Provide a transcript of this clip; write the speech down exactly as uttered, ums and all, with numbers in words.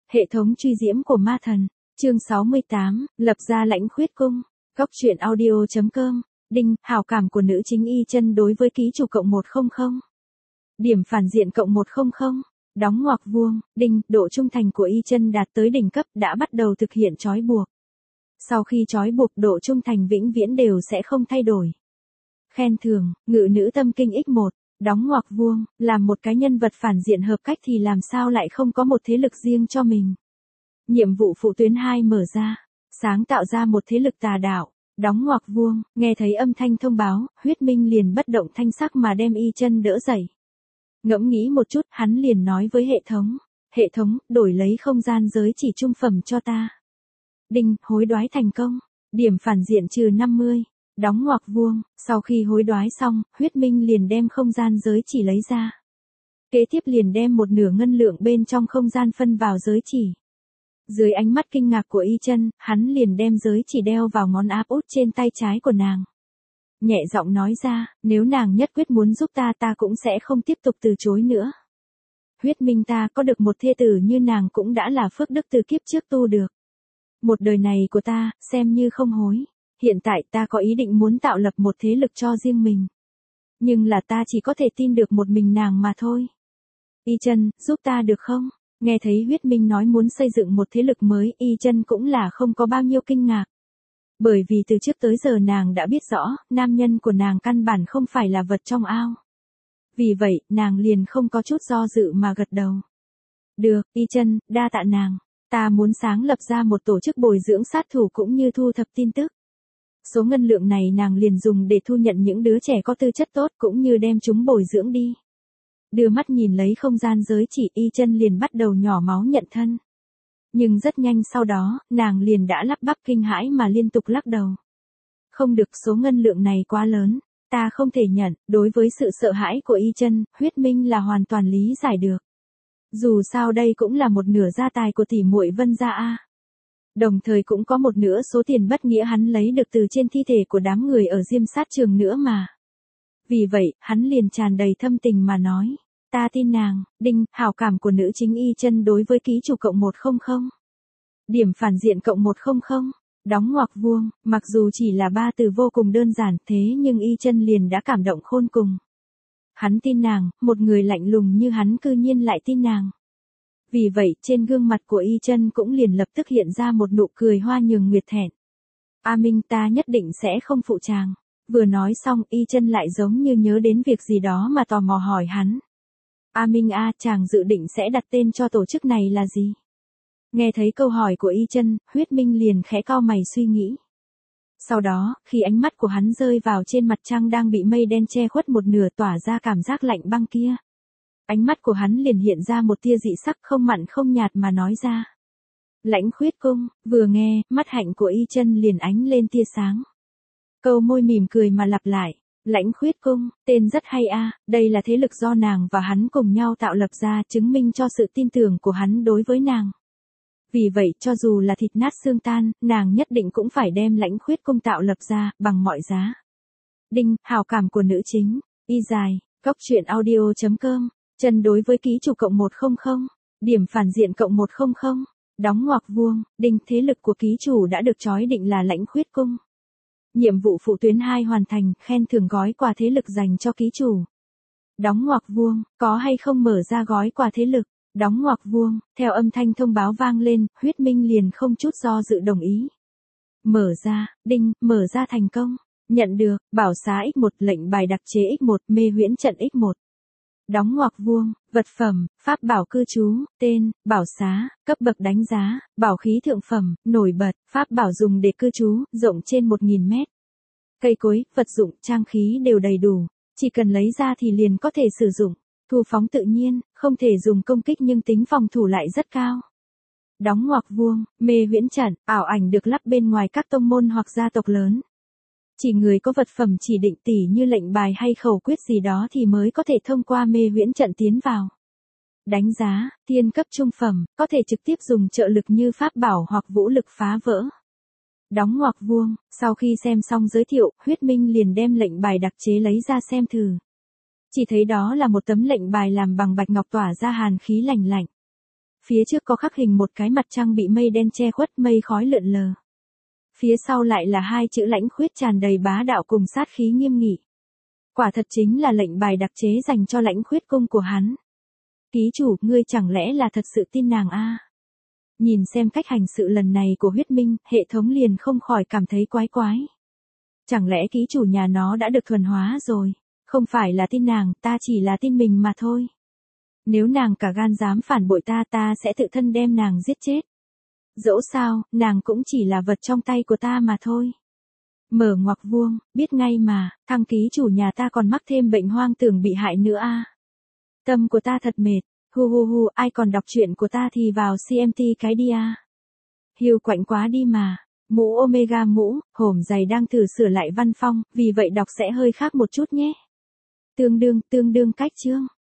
Hệ thống truy diễm của ma thần, chương sáu mươi tám, lập ra lãnh khuyết cung, góc truyện audio chấm com, đinh, hảo cảm của nữ chính Y Chân đối với ký chủ cộng một trăm, điểm phản diện cộng một trăm, đóng ngoặc vuông, đinh, độ trung thành của Y Chân đạt tới đỉnh cấp đã bắt đầu thực hiện trói buộc. Sau khi trói buộc độ trung thành vĩnh viễn đều sẽ không thay đổi. Khen thưởng, ngự nữ tâm kinh x một. Đóng ngoặc vuông, làm một cái nhân vật phản diện hợp cách thì làm sao lại không có một thế lực riêng cho mình. Nhiệm vụ phụ tuyến hai mở ra, sáng tạo ra một thế lực tà đạo, đóng ngoặc vuông, nghe thấy âm thanh thông báo, Huyết Minh liền bất động thanh sắc mà đem Y Chân đỡ dậy. Ngẫm nghĩ một chút, hắn liền nói với hệ thống, hệ thống, đổi lấy không gian giới chỉ trung phẩm cho ta. Đinh, hối đoái thành công, điểm phản diện trừ năm mươi. Đóng ngoặc vuông, sau khi hối đoái xong, Huyết Minh liền đem không gian giới chỉ lấy ra. Kế tiếp liền đem một nửa ngân lượng bên trong không gian phân vào giới chỉ. Dưới ánh mắt kinh ngạc của Y Chân, hắn liền đem giới chỉ đeo vào ngón áp út trên tay trái của nàng. Nhẹ giọng nói ra, nếu nàng nhất quyết muốn giúp ta ta cũng sẽ không tiếp tục từ chối nữa. Huyết Minh, ta có được một thê tử như nàng cũng đã là phước đức từ kiếp trước tu được. Một đời này của ta, xem như không hối. Hiện tại ta có ý định muốn tạo lập một thế lực cho riêng mình. Nhưng là ta chỉ có thể tin được một mình nàng mà thôi. Y Chân, giúp ta được không? Nghe thấy Huyết Minh nói muốn xây dựng một thế lực mới, Y Chân cũng là không có bao nhiêu kinh ngạc. Bởi vì từ trước tới giờ nàng đã biết rõ, nam nhân của nàng căn bản không phải là vật trong ao. Vì vậy, nàng liền không có chút do dự mà gật đầu. Được, Y Chân, đa tạ nàng. Ta muốn sáng lập ra một tổ chức bồi dưỡng sát thủ cũng như thu thập tin tức. Số ngân lượng này nàng liền dùng để thu nhận những đứa trẻ có tư chất tốt cũng như đem chúng bồi dưỡng đi. Đưa mắt nhìn lấy không gian giới chỉ, Y Chân liền bắt đầu nhỏ máu nhận thân. Nhưng rất nhanh sau đó, nàng liền đã lắp bắp kinh hãi mà liên tục lắc đầu. Không được, số ngân lượng này quá lớn, ta không thể nhận. Đối với sự sợ hãi của Y Chân, Huyết Minh là hoàn toàn lý giải được. Dù sao đây cũng là một nửa gia tài của tỷ muội Vân gia a. Đồng thời cũng có một nửa số tiền bất nghĩa hắn lấy được từ trên thi thể của đám người ở Diêm Sát Trường nữa mà. Vì vậy, hắn liền tràn đầy thâm tình mà nói, ta tin nàng. Đinh, hảo cảm của nữ chính Y Chân đối với ký chủ cộng một trăm. Điểm phản diện cộng một trăm. Đóng ngoặc vuông, mặc dù chỉ là ba từ vô cùng đơn giản thế nhưng Y Chân liền đã cảm động khôn cùng. Hắn tin nàng, một người lạnh lùng như hắn cư nhiên lại tin nàng. Vì vậy, trên gương mặt của Y Chân cũng liền lập tức hiện ra một nụ cười hoa nhường nguyệt thẹn. A Minh, ta nhất định sẽ không phụ chàng. Vừa nói xong, Y Chân lại giống như nhớ đến việc gì đó mà tò mò hỏi hắn. A Minh a, chàng dự định sẽ đặt tên cho tổ chức này là gì? Nghe thấy câu hỏi của Y Chân, Huyết Minh liền khẽ cau mày suy nghĩ. Sau đó, khi ánh mắt của hắn rơi vào trên mặt trăng đang bị mây đen che khuất một nửa tỏa ra cảm giác lạnh băng kia. Ánh mắt của hắn liền hiện ra một tia dị sắc không mặn không nhạt mà nói ra. Lãnh khuyết cung, vừa nghe, mắt hạnh của Y Chân liền ánh lên tia sáng. Câu môi mỉm cười mà lặp lại. Lãnh khuyết cung, tên rất hay a, đây là thế lực do nàng và hắn cùng nhau tạo lập ra chứng minh cho sự tin tưởng của hắn đối với nàng. Vì vậy, cho dù là thịt nát xương tan, nàng nhất định cũng phải đem lãnh khuyết cung tạo lập ra, bằng mọi giá. Đinh, hảo cảm của nữ chính, Y dài, góc truyện audio chấm com. Chân đối với ký chủ cộng một trăm, điểm phản diện cộng một trăm, đóng ngoặc vuông, đinh, thế lực của ký chủ đã được chói định là lãnh khuyết cung. Nhiệm vụ phụ tuyến hai hoàn thành, khen thưởng gói quà thế lực dành cho ký chủ. Đóng ngoặc vuông, có hay không mở ra gói quà thế lực, đóng ngoặc vuông, theo âm thanh thông báo vang lên, Huyết Minh liền không chút do dự đồng ý. Mở ra, đinh, mở ra thành công, nhận được, bảo xá x một, lệnh bài đặc chế x một, mê huyễn trận x một. Đóng ngoặc vuông, vật phẩm, pháp bảo cư trú, tên, bảo xá, cấp bậc đánh giá, bảo khí thượng phẩm, nổi bật, pháp bảo dùng để cư trú, rộng trên một nghìn mét. Cây cối, vật dụng, trang khí đều đầy đủ, chỉ cần lấy ra thì liền có thể sử dụng, thu phóng tự nhiên, không thể dùng công kích nhưng tính phòng thủ lại rất cao. Đóng ngoặc vuông, mê huyễn trận, ảo ảnh được lắp bên ngoài các tông môn hoặc gia tộc lớn. Chỉ người có vật phẩm chỉ định tỉ như lệnh bài hay khẩu quyết gì đó thì mới có thể thông qua mê huyễn trận tiến vào. Đánh giá, tiên cấp trung phẩm, có thể trực tiếp dùng trợ lực như pháp bảo hoặc vũ lực phá vỡ. Đóng ngoặc vuông, sau khi xem xong giới thiệu, Huyết Minh liền đem lệnh bài đặc chế lấy ra xem thử. Chỉ thấy đó là một tấm lệnh bài làm bằng bạch ngọc tỏa ra hàn khí lành lạnh. Phía trước có khắc hình một cái mặt trăng bị mây đen che khuất, mây khói lượn lờ. Phía sau lại là hai chữ lãnh khuyết tràn đầy bá đạo cùng sát khí nghiêm nghị. Quả thật chính là lệnh bài đặc chế dành cho lãnh khuyết cung của hắn. Ký chủ, ngươi chẳng lẽ là thật sự tin nàng a? Nhìn xem cách hành sự lần này của huyết minh, hệ thống liền không khỏi cảm thấy quái quái. Chẳng lẽ ký chủ nhà nó đã được thuần hóa rồi? Không phải là tin nàng, ta chỉ là tin mình mà thôi. Nếu nàng cả gan dám phản bội ta, ta sẽ tự thân đem nàng giết chết. Dẫu sao, nàng cũng chỉ là vật trong tay của ta mà thôi. Mở ngoặc vuông, biết ngay mà, thằng ký chủ nhà ta còn mắc thêm bệnh hoang tưởng bị hại nữa a. Tâm của ta thật mệt, hu hu hu, ai còn đọc truyện của ta thì vào xê em tê cái đi a. Hiu quạnh quá đi mà. Mũ Omega mũ, hổm dày đang thử sửa lại văn phong, vì vậy đọc sẽ hơi khác một chút nhé. Tương đương, tương đương cách chương.